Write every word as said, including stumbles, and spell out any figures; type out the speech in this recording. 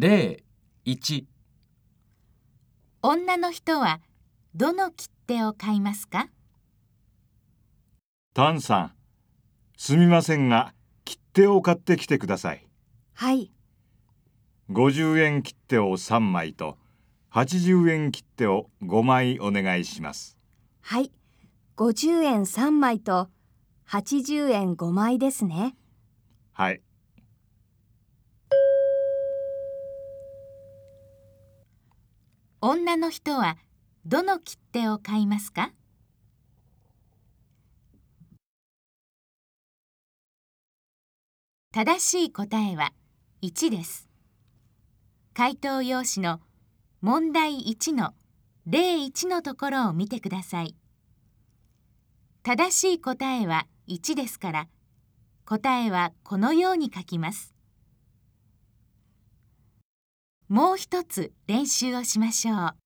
例いち。 女の人はどの切手を買いますか？ タンさん、すみませんが、切手を買ってきてください。 はい。 ごじゅうえん切手をさんまいと、はちじゅうえん切手をごまいお願いします。 はい。ごじゅうえんさんまいとはちじゅうえんごまいですね。 はい。 女の人はどの切手を買いますか？正しい答えはいちです。回答用紙の問題いちの例いちのところを見てください。正しい答えはいちですから、答えはこのように書きます。もう一つ練習をしましょう。